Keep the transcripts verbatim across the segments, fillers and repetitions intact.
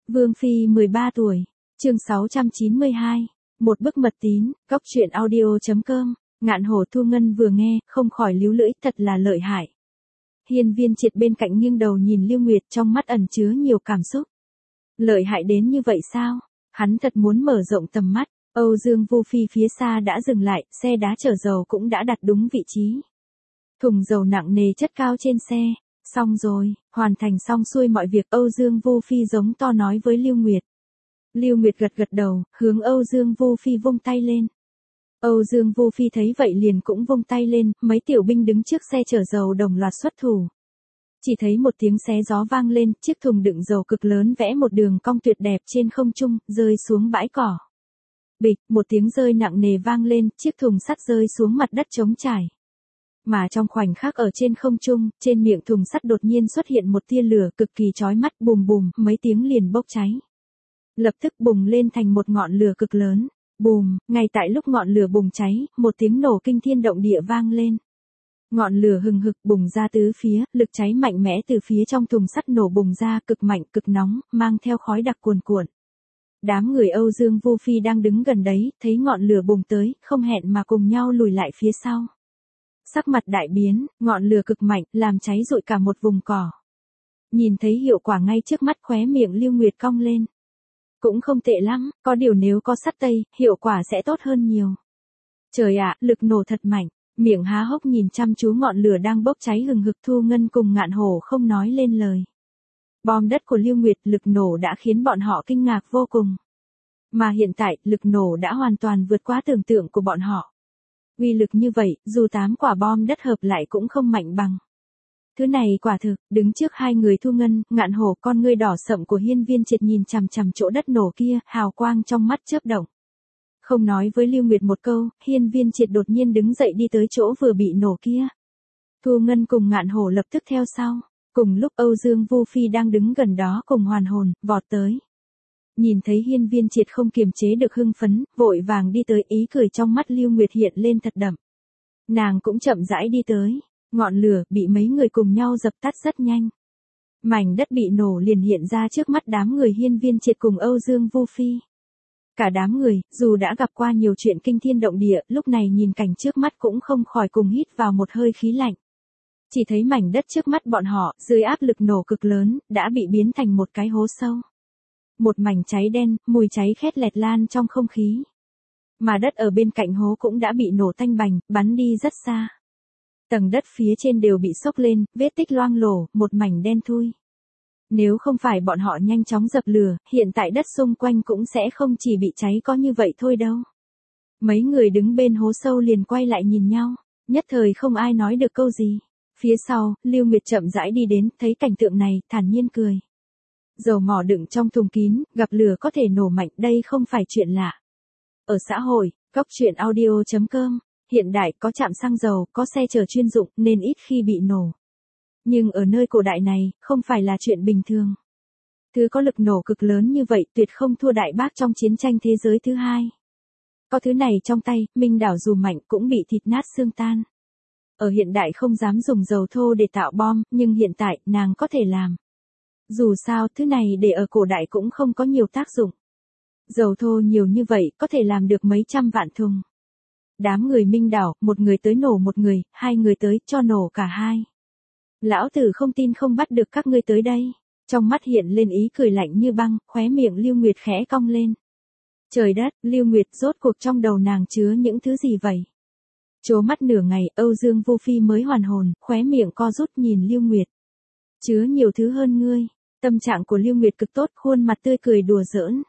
Vương Phi mười ba tuổi, chương sáu trăm chín mươi hai, một bức mật tín, góc truyện audio chấm com, Ngạn Hổ Thu Ngân vừa nghe, không khỏi líu lưỡi, thật là lợi hại. Hiên Viên Triệt bên cạnh nghiêng đầu nhìn Lưu Nguyệt, trong mắt ẩn chứa nhiều cảm xúc. Lợi hại đến như vậy sao? Hắn thật muốn mở rộng tầm mắt. Âu Dương Vu Phi phía xa đã dừng lại, xe đá chở dầu cũng đã đặt đúng vị trí. Thùng dầu nặng nề chất cao trên xe. Xong rồi, hoàn thành xong xuôi mọi việc, Âu Dương Vu Phi giống to nói với Lưu Nguyệt. Lưu Nguyệt gật gật đầu, hướng Âu Dương Vu Phi vung tay lên. Âu Dương Vu Phi thấy vậy liền cũng vung tay lên, mấy tiểu binh đứng trước xe chở dầu đồng loạt xuất thủ. Chỉ thấy một tiếng xé gió vang lên, chiếc thùng đựng dầu cực lớn vẽ một đường cong tuyệt đẹp trên không trung, rơi xuống bãi cỏ. Bịch, một tiếng rơi nặng nề vang lên, chiếc thùng sắt rơi xuống mặt đất trống trải. Mà trong khoảnh khắc ở trên không trung, trên miệng thùng sắt đột nhiên xuất hiện một tia lửa cực kỳ chói mắt, bùm bùm, mấy tiếng liền bốc cháy. Lập tức bùng lên thành một ngọn lửa cực lớn. Bùm, ngay tại lúc ngọn lửa bùng cháy, một tiếng nổ kinh thiên động địa vang lên. Ngọn lửa hừng hực bùng ra tứ phía, lực cháy mạnh mẽ từ phía trong thùng sắt nổ bùng ra cực mạnh cực nóng, mang theo khói đặc cuồn cuộn. Đám người Âu Dương Vu Phi đang đứng gần đấy, thấy ngọn lửa bùng tới, không hẹn mà cùng nhau lùi lại phía sau. Sắc mặt đại biến, ngọn lửa cực mạnh, làm cháy rụi cả một vùng cỏ. Nhìn thấy hiệu quả ngay trước mắt, khóe miệng Lưu Nguyệt cong lên. Cũng không tệ lắm, có điều nếu có sắt tây, hiệu quả sẽ tốt hơn nhiều. Trời ạ, lực nổ thật mạnh, miệng há hốc nhìn chăm chú ngọn lửa đang bốc cháy hừng hực. Thu Ngân cùng Ngạn Hổ không nói lên lời. Bom đất của Lưu Nguyệt, lực nổ đã khiến bọn họ kinh ngạc vô cùng. Mà hiện tại, lực nổ đã hoàn toàn vượt quá tưởng tượng của bọn họ. Uy lực như vậy, dù tám quả bom đất hợp lại cũng không mạnh bằng. Thứ này quả thực, đứng trước hai người Thu Ngân, Ngạn Hổ, con ngươi đỏ sậm của Hiên Viên Triệt nhìn chằm chằm chỗ đất nổ kia, hào quang trong mắt chớp động. Không nói với Lưu Nguyệt một câu, Hiên Viên Triệt đột nhiên đứng dậy đi tới chỗ vừa bị nổ kia. Thu Ngân cùng Ngạn Hổ lập tức theo sau. Cùng lúc Âu Dương Vu Phi đang đứng gần đó cùng hoàn hồn, vọt tới. Nhìn thấy Hiên Viên Triệt không kiềm chế được hưng phấn, vội vàng đi tới, ý cười trong mắt Lưu Nguyệt hiện lên thật đậm. Nàng cũng chậm rãi đi tới, ngọn lửa bị mấy người cùng nhau dập tắt rất nhanh. Mảnh đất bị nổ liền hiện ra trước mắt đám người Hiên Viên Triệt cùng Âu Dương Vu Phi. Cả đám người, dù đã gặp qua nhiều chuyện kinh thiên động địa, lúc này nhìn cảnh trước mắt cũng không khỏi cùng hít vào một hơi khí lạnh. Chỉ thấy mảnh đất trước mắt bọn họ, dưới áp lực nổ cực lớn, đã bị biến thành một cái hố sâu. Một mảnh cháy đen, mùi cháy khét lẹt lan trong không khí. Mà đất ở bên cạnh hố cũng đã bị nổ tanh bành, bắn đi rất xa. Tầng đất phía trên đều bị xốc lên, vết tích loang lổ, một mảnh đen thui. Nếu không phải bọn họ nhanh chóng dập lửa, hiện tại đất xung quanh cũng sẽ không chỉ bị cháy có như vậy thôi đâu. Mấy người đứng bên hố sâu liền quay lại nhìn nhau, nhất thời không ai nói được câu gì. Phía sau, Lưu Nguyệt chậm rãi đi đến, thấy cảnh tượng này, thản nhiên cười. Dầu mỏ đựng trong thùng kín, gặp lửa có thể nổ mạnh, đây không phải chuyện lạ. Ở xã hội, góc truyện audio chấm com, hiện đại có trạm xăng dầu, có xe chở chuyên dụng, nên ít khi bị nổ. Nhưng ở nơi cổ đại này, không phải là chuyện bình thường. Thứ có lực nổ cực lớn như vậy tuyệt không thua Đại Bác trong chiến tranh thế giới thứ hai. Có thứ này trong tay, Minh Đảo dù mạnh cũng bị thịt nát xương tan. Ở hiện đại không dám dùng dầu thô để tạo bom, nhưng hiện tại, nàng có thể làm. Dù sao, thứ này để ở cổ đại cũng không có nhiều tác dụng. Dầu thô nhiều như vậy, có thể làm được mấy trăm vạn thùng. Đám người Minh Đảo, một người tới nổ một người, hai người tới, cho nổ cả hai. Lão tử không tin không bắt được các ngươi tới đây. Trong mắt hiện lên ý cười lạnh như băng, khóe miệng Lưu Nguyệt khẽ cong lên. Trời đất, Lưu Nguyệt, rốt cuộc trong đầu nàng chứa những thứ gì vậy? Trố mắt nửa ngày, Âu Dương Vu Phi mới hoàn hồn, khóe miệng co rút nhìn Lưu Nguyệt. Chứa nhiều thứ hơn ngươi. Tâm trạng của Lưu Nguyệt cực tốt, khuôn mặt tươi cười đùa giỡn.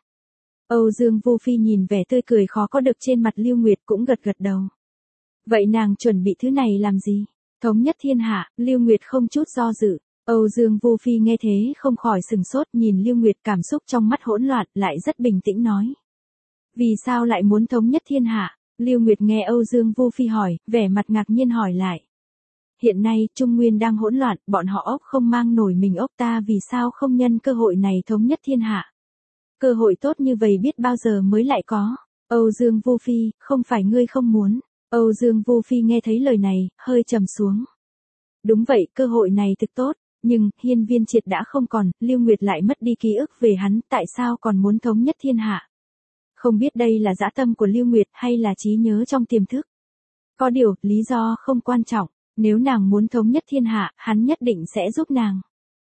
Âu Dương Vu Phi nhìn vẻ tươi cười khó có được trên mặt Lưu Nguyệt cũng gật gật đầu. Vậy nàng chuẩn bị thứ này làm gì? Thống nhất thiên hạ, Lưu Nguyệt không chút do dự. Âu Dương Vu Phi nghe thế không khỏi sừng sốt, nhìn Lưu Nguyệt, cảm xúc trong mắt hỗn loạn, lại rất bình tĩnh nói. Vì sao lại muốn thống nhất thiên hạ? Lưu Nguyệt nghe Âu Dương Vu Phi hỏi, vẻ mặt ngạc nhiên hỏi lại. Hiện nay, Trung Nguyên đang hỗn loạn, bọn họ ốc không mang nổi mình ốc, ta vì sao không nhân cơ hội này thống nhất thiên hạ? Cơ hội tốt như vậy biết bao giờ mới lại có. Âu Dương Vu Phi, không phải ngươi không muốn. Âu Dương Vu Phi nghe thấy lời này, hơi trầm xuống. Đúng vậy, cơ hội này thực tốt. Nhưng, Hiên Viên Triệt đã không còn, Lưu Nguyệt lại mất đi ký ức về hắn, tại sao còn muốn thống nhất thiên hạ? Không biết đây là dã tâm của Lưu Nguyệt hay là trí nhớ trong tiềm thức. Có điều, lý do không quan trọng, nếu nàng muốn thống nhất thiên hạ, hắn nhất định sẽ giúp nàng.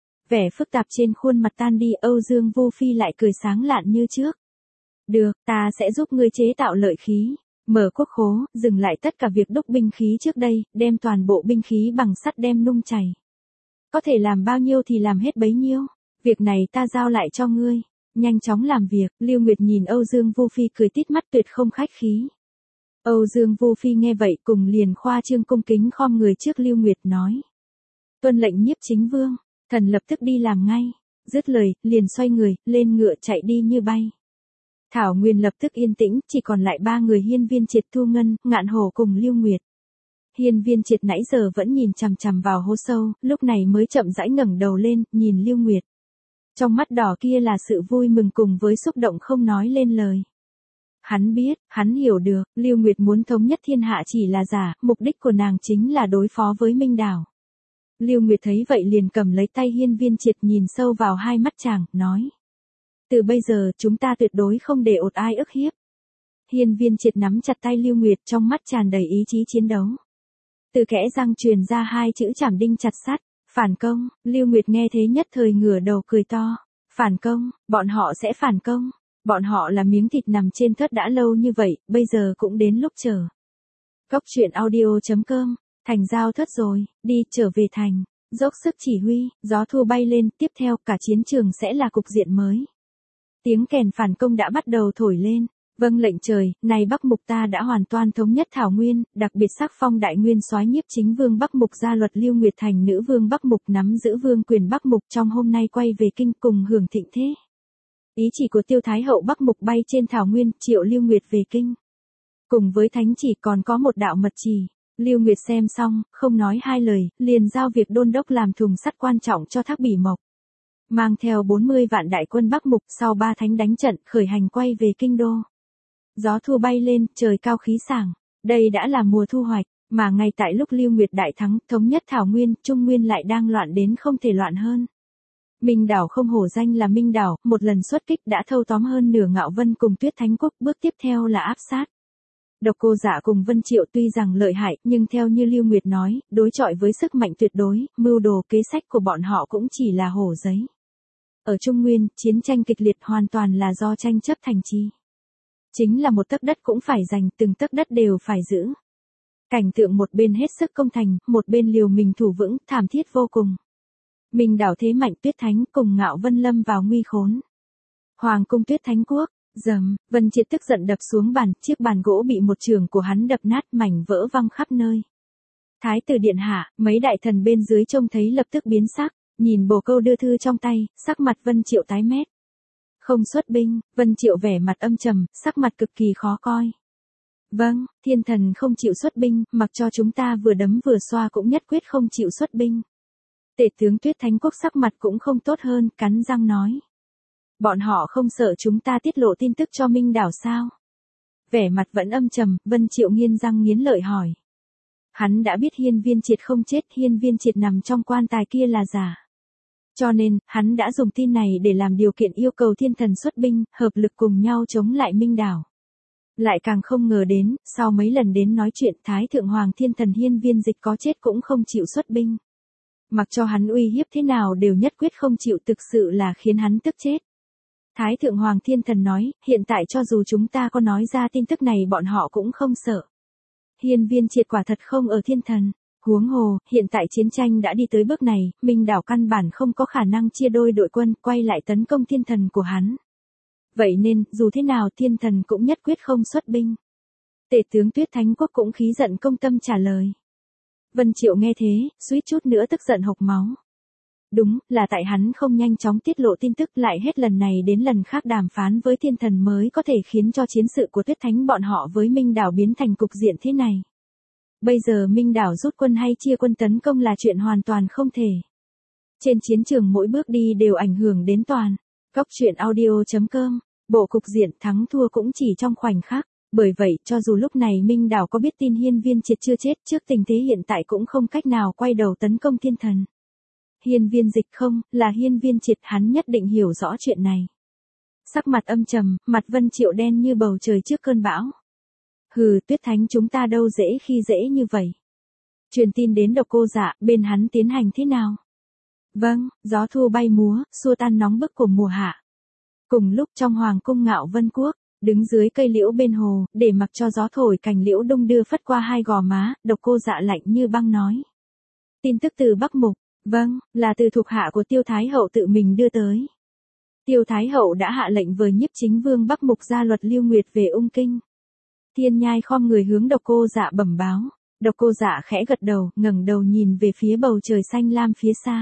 Vẻ phức tạp trên khuôn mặt tan đi, Âu Dương Vô Phi lại cười sáng lạn như trước. Được, ta sẽ giúp ngươi chế tạo lợi khí, mở quốc khố, dừng lại tất cả việc đúc binh khí trước đây, đem toàn bộ binh khí bằng sắt đem nung chảy. Có thể làm bao nhiêu thì làm hết bấy nhiêu, việc này ta giao lại cho ngươi, nhanh chóng làm việc. Lưu Nguyệt nhìn Âu Dương Vô Phi cười tít mắt tuyệt không khách khí. Âu Dương Vô Phi nghe vậy cùng liền khoa trương cung kính khom người trước Lưu Nguyệt nói. Tuân lệnh nhiếp chính vương, thần lập tức đi làm ngay, dứt lời, liền xoay người, lên ngựa chạy đi như bay. Thảo Nguyên lập tức yên tĩnh, chỉ còn lại ba người Hiên Viên Triệt, Thu Ngân, Ngạn Hổ cùng Lưu Nguyệt. Hiên Viên Triệt nãy giờ vẫn nhìn chằm chằm vào hố sâu, lúc này mới chậm rãi ngẩng đầu lên, nhìn Lưu Nguyệt. Trong mắt đỏ kia là sự vui mừng cùng với xúc động không nói lên lời. Hắn biết, hắn hiểu được, Lưu Nguyệt muốn thống nhất thiên hạ chỉ là giả, mục đích của nàng chính là đối phó với Minh Đảo. Lưu Nguyệt thấy vậy liền cầm lấy tay Hiên Viên Triệt nhìn sâu vào hai mắt chàng, nói. Từ bây giờ chúng ta tuyệt đối không để ột ai ức hiếp. Hiên Viên Triệt nắm chặt tay Lưu Nguyệt, trong mắt tràn đầy ý chí chiến đấu. Từ kẽ răng truyền ra hai chữ chảm đinh chặt sắt, phản công. Lưu Nguyệt nghe thế nhất thời ngửa đầu cười to. Phản công, bọn họ sẽ phản công. Bọn họ là miếng thịt nằm trên thớt đã lâu như vậy, bây giờ cũng đến lúc chờ. Góc truyện audio chấm com, thành giao thớt rồi, đi, trở về thành, dốc sức chỉ huy, gió thu bay lên, tiếp theo cả chiến trường sẽ là cục diện mới. Tiếng kèn phản công đã bắt đầu thổi lên. Vâng lệnh trời, này Bắc Mục ta đã hoàn toàn thống nhất Thảo Nguyên, đặc biệt sắc phong đại nguyên soái nhiếp chính vương Bắc Mục gia luật Lưu Nguyệt thành nữ vương Bắc Mục nắm giữ vương quyền Bắc Mục trong hôm nay quay về kinh cùng hưởng thịnh thế. Ý chỉ của Tiêu Thái hậu Bắc Mục bay trên Thảo Nguyên, triệu Lưu Nguyệt về kinh. Cùng với thánh chỉ còn có một đạo mật chỉ. Lưu Nguyệt xem xong, không nói hai lời, liền giao việc đôn đốc làm thùng sắt quan trọng cho Thác Bỉ Mộc. Mang theo bốn mươi vạn đại quân Bắc Mục sau ba thánh đánh trận khởi hành quay về kinh đô. Gió thu bay lên, trời cao khí sảng, đây đã là mùa thu hoạch, mà ngay tại lúc Lưu Nguyệt đại thắng, thống nhất Thảo Nguyên, Trung Nguyên lại đang loạn đến không thể loạn hơn. Minh Đảo không hổ danh là Minh Đảo, một lần xuất kích đã thâu tóm hơn nửa Ngạo Vân cùng Tuyết Thánh Quốc, bước tiếp theo là áp sát. Độc Cô Dạ cùng Vân Triệu tuy rằng lợi hại, nhưng theo như Lưu Nguyệt nói, đối chọi với sức mạnh tuyệt đối, mưu đồ kế sách của bọn họ cũng chỉ là hổ giấy. Ở Trung Nguyên, chiến tranh kịch liệt hoàn toàn là do tranh chấp thành trì. Chính là một tấc đất cũng phải giành, từng tấc đất đều phải giữ. Cảnh tượng một bên hết sức công thành, một bên liều mình thủ vững, thảm thiết vô cùng. Minh Đảo thế mạnh, Tuyết Thánh cùng Ngạo Vân lâm vào nguy khốn. Hoàng cung Tuyết Thánh Quốc, dầm, Vân Triệt tức giận đập xuống bàn, chiếc bàn gỗ bị một chưởng của hắn đập nát, mảnh vỡ văng khắp nơi. Thái tử điện hạ, mấy đại thần bên dưới trông thấy lập tức biến sắc, nhìn bồ câu đưa thư trong tay, sắc mặt Vân Triệu tái mét. Không xuất binh, Vân Triệu vẻ mặt âm trầm, sắc mặt cực kỳ khó coi. Vâng, thiên thần không chịu xuất binh, mặc cho chúng ta vừa đấm vừa xoa cũng nhất quyết không chịu xuất binh. Tể tướng Tuyết Thánh Quốc sắc mặt cũng không tốt hơn, cắn răng nói. Bọn họ không sợ chúng ta tiết lộ tin tức cho Minh Đảo sao? Vẻ mặt vẫn âm trầm, Vân Triệu nghiến răng nghiến lợi hỏi. Hắn đã biết Hiên Viên Triệt không chết, Hiên Viên Triệt nằm trong quan tài kia là giả. Cho nên, hắn đã dùng tin này để làm điều kiện yêu cầu thiên thần xuất binh, hợp lực cùng nhau chống lại Minh Đảo. Lại càng không ngờ đến, sau mấy lần đến nói chuyện, Thái Thượng Hoàng Thiên Thần Hiên Viên Dịch có chết cũng không chịu xuất binh. Mặc cho hắn uy hiếp thế nào đều nhất quyết không chịu, thực sự là khiến hắn tức chết. Thái Thượng Hoàng Thiên Thần nói, hiện tại cho dù chúng ta có nói ra tin tức này bọn họ cũng không sợ. Hiên Viên Triệt quả thật không ở thiên thần. Huống hồ, hiện tại chiến tranh đã đi tới bước này, Minh Đảo căn bản không có khả năng chia đôi đội quân quay lại tấn công thiên thần của hắn. Vậy nên, dù thế nào thiên thần cũng nhất quyết không xuất binh. Tể tướng Tuyết Thánh Quốc cũng khí giận công tâm trả lời. Vân Triệu nghe thế, suýt chút nữa tức giận hộc máu. Đúng, là tại hắn không nhanh chóng tiết lộ tin tức, lại hết lần này đến lần khác đàm phán với thiên thần mới có thể khiến cho chiến sự của Tuyết Thánh bọn họ với Minh Đảo biến thành cục diện thế này. Bây giờ Minh Đảo rút quân hay chia quân tấn công là chuyện hoàn toàn không thể. Trên chiến trường mỗi bước đi đều ảnh hưởng đến toàn. Góc truyện audio chấm com, bộ cục diện thắng thua cũng chỉ trong khoảnh khắc. Bởi vậy, cho dù lúc này Minh Đảo có biết tin Hiên Viên Triệt chưa chết, trước tình thế hiện tại cũng không cách nào quay đầu tấn công thiên thần. Hiên Viên Dịch không, là Hiên Viên Triệt, hắn nhất định hiểu rõ chuyện này. Sắc mặt âm trầm, mặt Vân Triệu đen như bầu trời trước cơn bão. Hừ, Tuyết Thánh chúng ta đâu dễ khi dễ như vậy. Truyền tin đến Độc Cô Dạ, bên hắn tiến hành thế nào? Vâng, gió thu bay múa, xua tan nóng bức của mùa hạ. Cùng lúc trong hoàng cung Ngạo Vân Quốc, đứng dưới cây liễu bên hồ, để mặc cho gió thổi cành liễu đung đưa phất qua hai gò má, Độc Cô Dạ lạnh như băng nói. Tin tức từ Bắc Mục, vâng, là từ thuộc hạ của Tiêu Thái Hậu tự mình đưa tới. Tiêu Thái Hậu đã hạ lệnh với Nhiếp Chính Vương Bắc Mục ra luật Lưu Nguyệt về Ung Kinh. Thiên Nhai khom người hướng Độc Cô Dạ bẩm báo. Độc Cô Dạ khẽ gật đầu, ngẩng đầu nhìn về phía bầu trời xanh lam phía xa.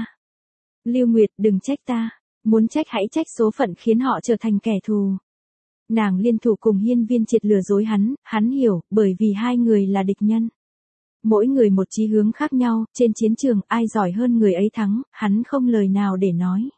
Lưu Nguyệt, đừng trách ta, muốn trách hãy trách số phận khiến họ trở thành kẻ thù. Nàng liên thủ cùng Hiên Viên Triệt lừa dối hắn, hắn hiểu, bởi vì hai người là địch nhân. Mỗi người một chí hướng khác nhau, trên chiến trường ai giỏi hơn người ấy thắng, hắn không lời nào để nói.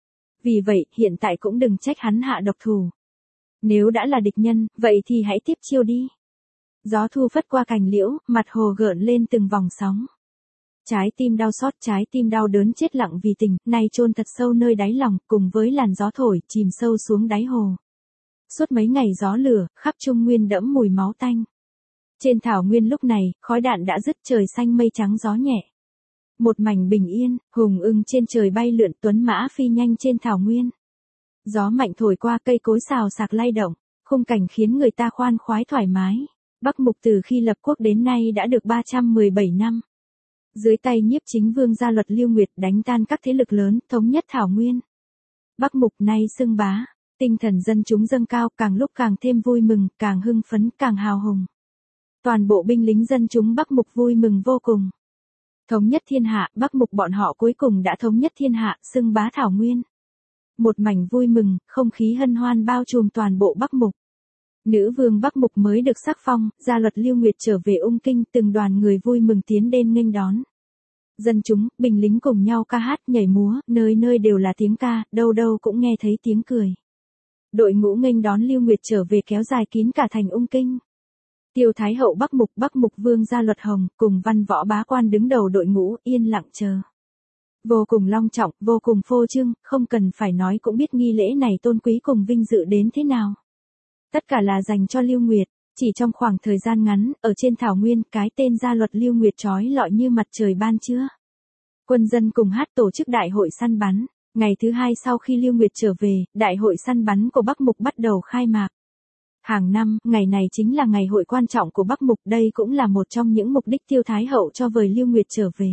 Vì vậy, hiện tại cũng đừng trách hắn hạ độc thủ. Nếu đã là địch nhân, vậy thì hãy tiếp chiêu đi. Gió thu phất qua cành liễu, mặt hồ gợn lên từng vòng sóng. Trái tim đau xót, trái tim đau đớn chết lặng vì tình, nay chôn thật sâu nơi đáy lòng, cùng với làn gió thổi, chìm sâu xuống đáy hồ. Suốt mấy ngày gió lửa, khắp Trung Nguyên đẫm mùi máu tanh. Trên thảo nguyên lúc này, khói đạn đã dứt, trời xanh mây trắng gió nhẹ. Một mảnh bình yên, hùng ưng trên trời bay lượn, tuấn mã phi nhanh trên thảo nguyên. Gió mạnh thổi qua, cây cối xào xạc lay động, khung cảnh khiến người ta khoan khoái thoải mái. Bắc Mục từ khi lập quốc đến nay đã được ba trăm mười bảy năm. Dưới tay Nhiếp Chính Vương ra luật Lưu Nguyệt đánh tan các thế lực lớn, thống nhất thảo nguyên. Bắc Mục nay xưng bá, tinh thần dân chúng dâng cao, càng lúc càng thêm vui mừng, càng hưng phấn, càng hào hùng. Toàn bộ binh lính dân chúng Bắc Mục vui mừng vô cùng. Thống nhất thiên hạ, Bắc Mục bọn họ cuối cùng đã thống nhất thiên hạ, xưng bá thảo nguyên. Một mảnh vui mừng, không khí hân hoan bao trùm toàn bộ Bắc Mục. Nữ vương Bắc Mục mới được sắc phong, gia luật Lưu Nguyệt trở về Ung Kinh, từng đoàn người vui mừng tiến đến nghênh đón. Dân chúng, binh lính cùng nhau ca hát nhảy múa, nơi nơi đều là tiếng ca, đâu đâu cũng nghe thấy tiếng cười. Đội ngũ nghênh đón Lưu Nguyệt trở về kéo dài kín cả thành Ung Kinh. Tiêu Thái Hậu Bắc Mục, Bắc Mục Vương gia luật Hồng, cùng văn võ bá quan đứng đầu đội ngũ, yên lặng chờ. Vô cùng long trọng, vô cùng phô trương, không cần phải nói cũng biết nghi lễ này tôn quý cùng vinh dự đến thế nào. Tất cả là dành cho Lưu Nguyệt, chỉ trong khoảng thời gian ngắn, ở trên thảo nguyên, cái tên gia luật Lưu Nguyệt chói lọi như mặt trời ban trưa. Quân dân cùng hát tổ chức đại hội săn bắn, ngày thứ hai sau khi Lưu Nguyệt trở về, đại hội săn bắn của Bắc Mục bắt đầu khai mạc. Hàng năm, ngày này chính là ngày hội quan trọng của Bắc Mục, đây cũng là một trong những mục đích Tiêu Thái Hậu cho vời Lưu Nguyệt trở về.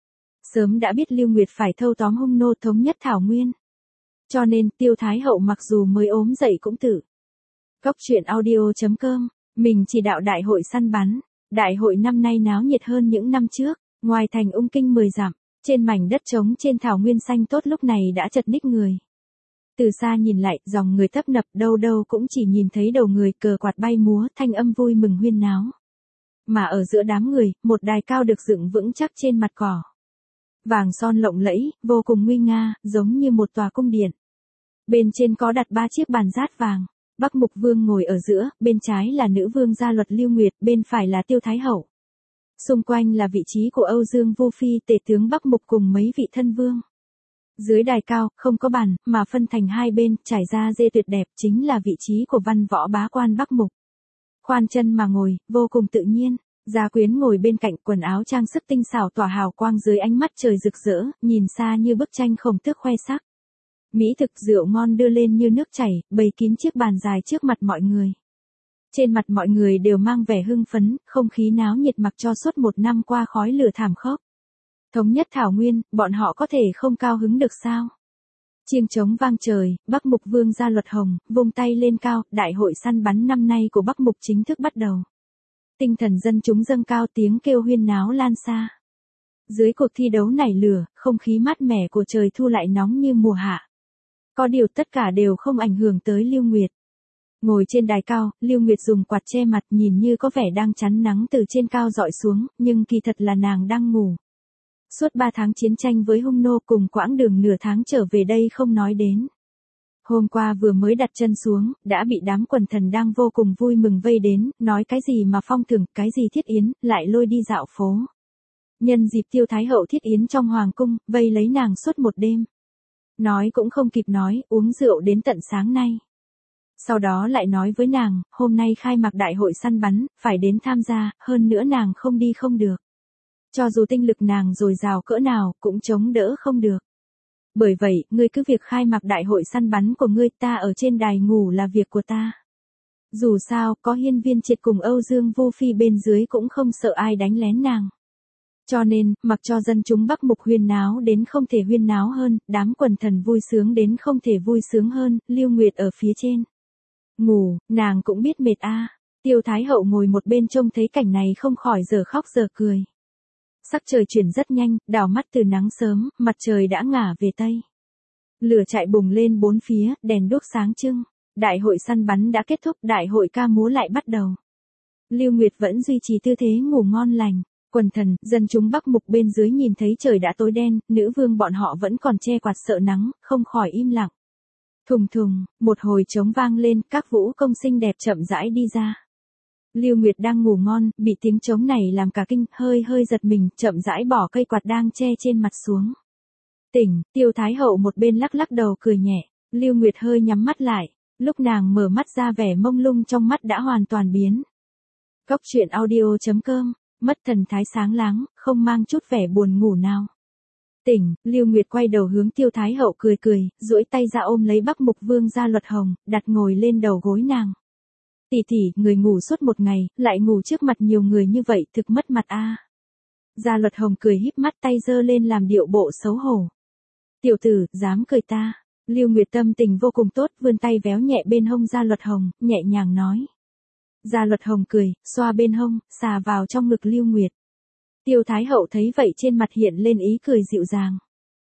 Sớm đã biết Lưu Nguyệt phải thâu tóm hung nô thống nhất thảo nguyên. Cho nên, Tiêu Thái Hậu mặc dù mới ốm dậy cũng tự. Góc truyện audio chấm com, mình chỉ đạo đại hội săn bắn. Đại hội năm nay náo nhiệt hơn những năm trước, ngoài thành Ung Kinh mười dặm, trên mảnh đất trống trên thảo nguyên xanh tốt lúc này đã chật ních người. Từ xa nhìn lại, dòng người tấp nập, đâu đâu cũng chỉ nhìn thấy đầu người, cờ quạt bay múa, thanh âm vui mừng huyên náo. Mà ở giữa đám người, một đài cao được dựng vững chắc trên mặt cỏ. Vàng son lộng lẫy, vô cùng nguy nga, giống như một tòa cung điện. Bên trên có đặt ba chiếc bàn dát vàng. Bắc Mục Vương ngồi ở giữa, bên trái là nữ vương gia luật Lưu Nguyệt, bên phải là Tiêu Thái Hậu. Xung quanh là vị trí của Âu Dương Vô Phi, tể tướng Bắc Mục cùng mấy vị thân vương. Dưới đài cao, không có bàn, mà phân thành hai bên, trải ra rê tuyệt đẹp, chính là vị trí của văn võ bá quan Bắc Mục. Khoan chân mà ngồi, vô cùng tự nhiên. Gia quyến ngồi bên cạnh, quần áo trang sức tinh xảo tỏa hào quang dưới ánh mắt trời rực rỡ, nhìn xa như bức tranh khổng tước khoe sắc. Mỹ thực rượu ngon đưa lên như nước chảy, bày kín chiếc bàn dài trước mặt mọi người. Trên mặt mọi người đều mang vẻ hưng phấn, không khí náo nhiệt mặc cho suốt một năm qua khói lửa thảm khốc. Thống nhất thảo nguyên, bọn họ có thể không cao hứng được sao? Chiêng trống vang trời, Bắc Mục Vương gia luật Hồng, vung tay lên cao, đại hội săn bắn năm nay của Bắc Mục chính thức bắt đầu. Tinh thần dân chúng dâng cao, tiếng kêu huyên náo lan xa. Dưới cuộc thi đấu nảy lửa, không khí mát mẻ của trời thu lại nóng như mùa hạ. Có điều tất cả đều không ảnh hưởng tới Lưu Nguyệt. Ngồi trên đài cao, Lưu Nguyệt dùng quạt che mặt, nhìn như có vẻ đang chắn nắng từ trên cao dọi xuống, nhưng kỳ thật là nàng đang ngủ. Suốt ba tháng chiến tranh với hung nô cùng quãng đường nửa tháng trở về đây không nói đến. Hôm qua vừa mới đặt chân xuống, đã bị đám quần thần đang vô cùng vui mừng vây đến, nói cái gì mà phong thưởng, cái gì thiết yến, lại lôi đi dạo phố. Nhân dịp Tiêu Thái Hậu thiết yến trong hoàng cung, vây lấy nàng suốt một đêm. Nói cũng không kịp nói, uống rượu đến tận sáng nay. Sau đó lại nói với nàng, hôm nay khai mạc đại hội săn bắn, phải đến tham gia, hơn nữa nàng không đi không được. Cho dù tinh lực nàng dồi dào cỡ nào, cũng chống đỡ không được. Bởi vậy, ngươi cứ việc khai mạc đại hội săn bắn của ngươi, ta ở trên đài ngủ là việc của ta. Dù sao, có Hiên Viên Triệt cùng Âu Dương Vô Phi bên dưới cũng không sợ ai đánh lén nàng. Cho nên, mặc cho dân chúng Bắc Mục huyên náo đến không thể huyên náo hơn, đám quần thần vui sướng đến không thể vui sướng hơn, Lưu Nguyệt ở phía trên. Ngủ, nàng cũng biết mệt a. Tiêu Thái Hậu ngồi một bên trông thấy cảnh này không khỏi giờ khóc giờ cười. Sắc trời chuyển rất nhanh, đảo mắt từ nắng sớm, mặt trời đã ngả về tây. Lửa chạy bùng lên bốn phía, đèn đuốc sáng trưng. Đại hội săn bắn đã kết thúc, đại hội ca múa lại bắt đầu. Lưu Nguyệt vẫn duy trì tư thế ngủ ngon lành. Quần thần, dân chúng Bắc Mục bên dưới nhìn thấy trời đã tối đen, nữ vương bọn họ vẫn còn che quạt sợ nắng, không khỏi im lặng. Thùng thùng, một hồi trống vang lên, các vũ công xinh đẹp chậm rãi đi ra. Lưu Nguyệt đang ngủ ngon, bị tiếng trống này làm cả kinh, hơi hơi giật mình, chậm rãi bỏ cây quạt đang che trên mặt xuống. Tỉnh, Tiêu Thái Hậu một bên lắc lắc đầu cười nhẹ, Lưu Nguyệt hơi nhắm mắt lại, lúc nàng mở mắt ra vẻ mông lung trong mắt đã hoàn toàn biến. Góc truyện audio chấm com, mất thần thái sáng láng, không mang chút vẻ buồn ngủ nào. Tỉnh, Lưu Nguyệt quay đầu hướng Tiêu Thái Hậu cười cười, duỗi tay ra ôm lấy Bắc Mục Vương Gia Luật Hồng, đặt ngồi lên đầu gối nàng. Tỷ tỷ, người ngủ suốt một ngày, lại ngủ trước mặt nhiều người như vậy, thực mất mặt a. Gia Luật Hồng cười híp mắt, tay giơ lên làm điệu bộ xấu hổ. Tiểu tử, dám cười ta. Lưu Nguyệt tâm tình vô cùng tốt, vươn tay véo nhẹ bên hông Gia Luật Hồng, nhẹ nhàng nói. Gia Luật Hồng cười, xoa bên hông, xà vào trong ngực Lưu Nguyệt. Tiêu Thái Hậu thấy vậy trên mặt hiện lên ý cười dịu dàng.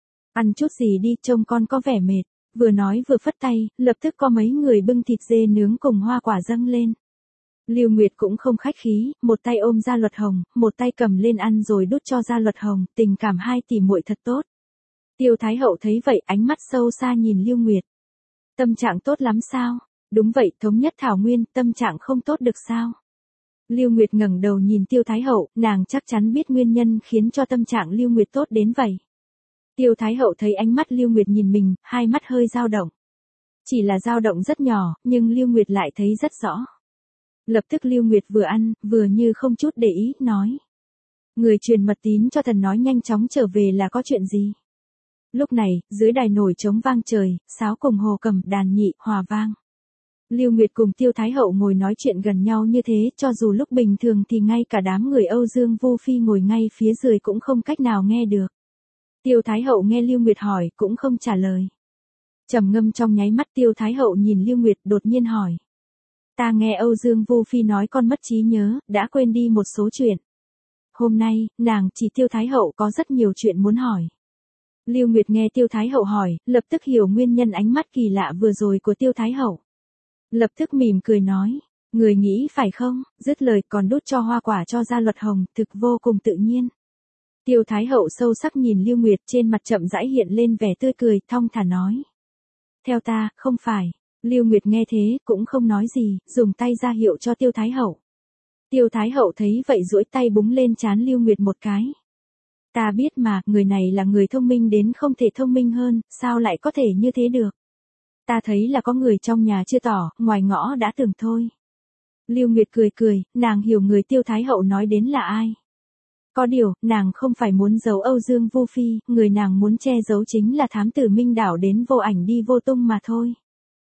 Ăn chút gì đi, trông con có vẻ mệt. Vừa nói vừa phất tay, lập tức có mấy người bưng thịt dê nướng cùng hoa quả dâng lên. Lưu Nguyệt cũng không khách khí, một tay ôm Gia Luật Hồng, một tay cầm lên ăn rồi đút cho Gia Luật Hồng, tình cảm hai tỷ muội thật tốt. Tiêu Thái Hậu thấy vậy, ánh mắt sâu xa nhìn Lưu Nguyệt. Tâm trạng tốt lắm sao? Đúng vậy, thống nhất thảo nguyên, tâm trạng không tốt được sao? Lưu Nguyệt ngẩng đầu nhìn Tiêu Thái Hậu, nàng chắc chắn biết nguyên nhân khiến cho tâm trạng Lưu Nguyệt tốt đến vậy. Tiêu Thái Hậu thấy ánh mắt Lưu Nguyệt nhìn mình, hai mắt hơi dao động. Chỉ là dao động rất nhỏ, nhưng Lưu Nguyệt lại thấy rất rõ. Lập tức Lưu Nguyệt vừa ăn, vừa như không chút để ý, nói. Người truyền mật tín cho thần nói nhanh chóng trở về là có chuyện gì? Lúc này, dưới đài nổi trống vang trời, sáo cùng hồ cầm, đàn nhị, hòa vang. Lưu Nguyệt cùng Tiêu Thái Hậu ngồi nói chuyện gần nhau như thế, cho dù lúc bình thường thì ngay cả đám người Âu Dương Vô Phi ngồi ngay phía dưới cũng không cách nào nghe được. Tiêu Thái Hậu nghe Lưu Nguyệt hỏi, cũng không trả lời. Trầm ngâm trong nháy mắt, Tiêu Thái Hậu nhìn Lưu Nguyệt đột nhiên hỏi. Ta nghe Âu Dương Vô Phi nói con mất trí nhớ, đã quên đi một số chuyện. Hôm nay, nàng chỉ Tiêu Thái Hậu có rất nhiều chuyện muốn hỏi. Lưu Nguyệt nghe Tiêu Thái Hậu hỏi, lập tức hiểu nguyên nhân ánh mắt kỳ lạ vừa rồi của Tiêu Thái Hậu. Lập tức mỉm cười nói, người nghĩ phải không, dứt lời còn đút cho hoa quả cho Gia Luật Hồng, thực vô cùng tự nhiên. Tiêu Thái Hậu sâu sắc nhìn Lưu Nguyệt, trên mặt chậm rãi hiện lên vẻ tươi cười, thong thả nói. Theo ta, không phải. Lưu Nguyệt nghe thế, cũng không nói gì, dùng tay ra hiệu cho Tiêu Thái Hậu. Tiêu Thái Hậu thấy vậy duỗi tay búng lên trán Lưu Nguyệt một cái. Ta biết mà, người này là người thông minh đến không thể thông minh hơn, sao lại có thể như thế được? Ta thấy là có người trong nhà chưa tỏ, ngoài ngõ đã tưởng thôi. Lưu Nguyệt cười cười, nàng hiểu người Tiêu Thái Hậu nói đến là ai. Có điều, nàng không phải muốn giấu Âu Dương Vô Phi, người nàng muốn che giấu chính là thám tử Minh Đảo đến vô ảnh đi vô tung mà thôi.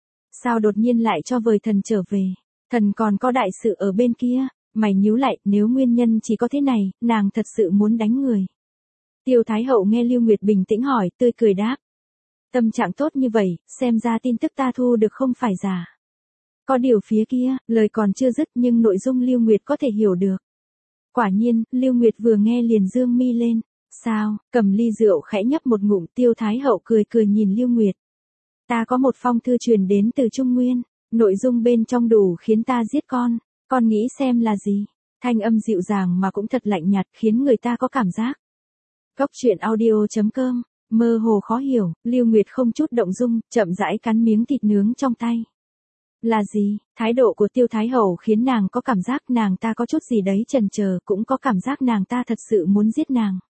Sao đột nhiên lại cho vời thần trở về? Thần còn có đại sự ở bên kia, mày nhíu lại, nếu nguyên nhân chỉ có thế này, nàng thật sự muốn đánh người. Tiêu Thái Hậu nghe Lưu Nguyệt bình tĩnh hỏi, tươi cười đáp. Tâm trạng tốt như vậy, xem ra tin tức ta thu được không phải giả. Có điều phía kia, lời còn chưa dứt nhưng nội dung Lưu Nguyệt có thể hiểu được. Quả nhiên, Lưu Nguyệt vừa nghe liền dương mi lên. Sao, cầm ly rượu khẽ nhấp một ngụm, Tiêu Thái Hậu cười cười nhìn Lưu Nguyệt. Ta có một phong thư truyền đến từ Trung Nguyên, nội dung bên trong đủ khiến ta giết con, con nghĩ xem là gì? Thanh âm dịu dàng mà cũng thật lạnh nhạt khiến người ta có cảm giác. Góc truyện audio chấm com, mơ hồ khó hiểu, Lưu Nguyệt không chút động dung, chậm rãi cắn miếng thịt nướng trong tay. Là gì? Thái độ của Tiêu Thái Hậu khiến nàng có cảm giác nàng ta có chút gì đấy chần chờ, cũng có cảm giác nàng ta thật sự muốn giết nàng.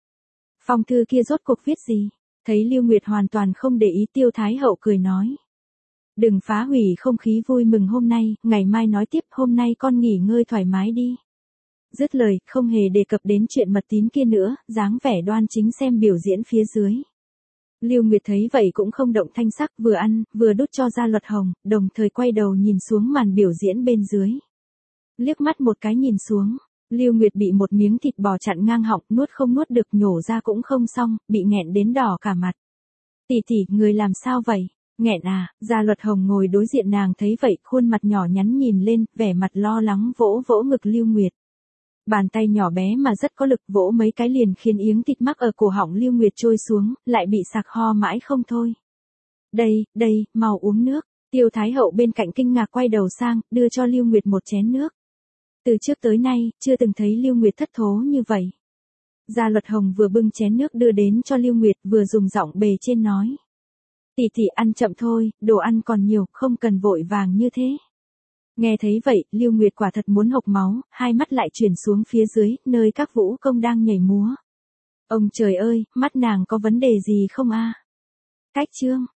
Phong thư kia rốt cuộc viết gì? Thấy Lưu Nguyệt hoàn toàn không để ý, Tiêu Thái Hậu cười nói. Đừng phá hủy không khí vui mừng hôm nay, ngày mai nói tiếp, hôm nay con nghỉ ngơi thoải mái đi. Dứt lời, không hề đề cập đến chuyện mật tín kia nữa, dáng vẻ đoan chính xem biểu diễn phía dưới. Lưu Nguyệt thấy vậy cũng không động thanh sắc, vừa ăn, vừa đút cho Gia Luật Hồng, đồng thời quay đầu nhìn xuống màn biểu diễn bên dưới. Liếc mắt một cái nhìn xuống, Lưu Nguyệt bị một miếng thịt bò chặn ngang họng, nuốt không nuốt được, nhổ ra cũng không xong, bị nghẹn đến đỏ cả mặt. Tỷ tỷ, người làm sao vậy? Nghẹn à? Gia Luật Hồng ngồi đối diện nàng thấy vậy, khuôn mặt nhỏ nhắn nhìn lên, vẻ mặt lo lắng vỗ vỗ ngực Lưu Nguyệt. Bàn tay nhỏ bé mà rất có lực, vỗ mấy cái liền khiến miếng thịt mắc ở cổ họng Lưu Nguyệt trôi xuống, lại bị sặc ho mãi không thôi. Đây, đây, mau uống nước. Tiêu Thái Hậu bên cạnh kinh ngạc quay đầu sang, đưa cho Lưu Nguyệt một chén nước. Từ trước tới nay, chưa từng thấy Lưu Nguyệt thất thố như vậy. Gia Luật Hồng vừa bưng chén nước đưa đến cho Lưu Nguyệt, vừa dùng giọng bề trên nói. Tỷ tỷ ăn chậm thôi, đồ ăn còn nhiều, không cần vội vàng như thế. Nghe thấy vậy, Lưu Nguyệt quả thật muốn hộc máu, hai mắt lại chuyển xuống phía dưới, nơi các vũ công đang nhảy múa. Ông trời ơi, mắt nàng có vấn đề gì không a? Cách chương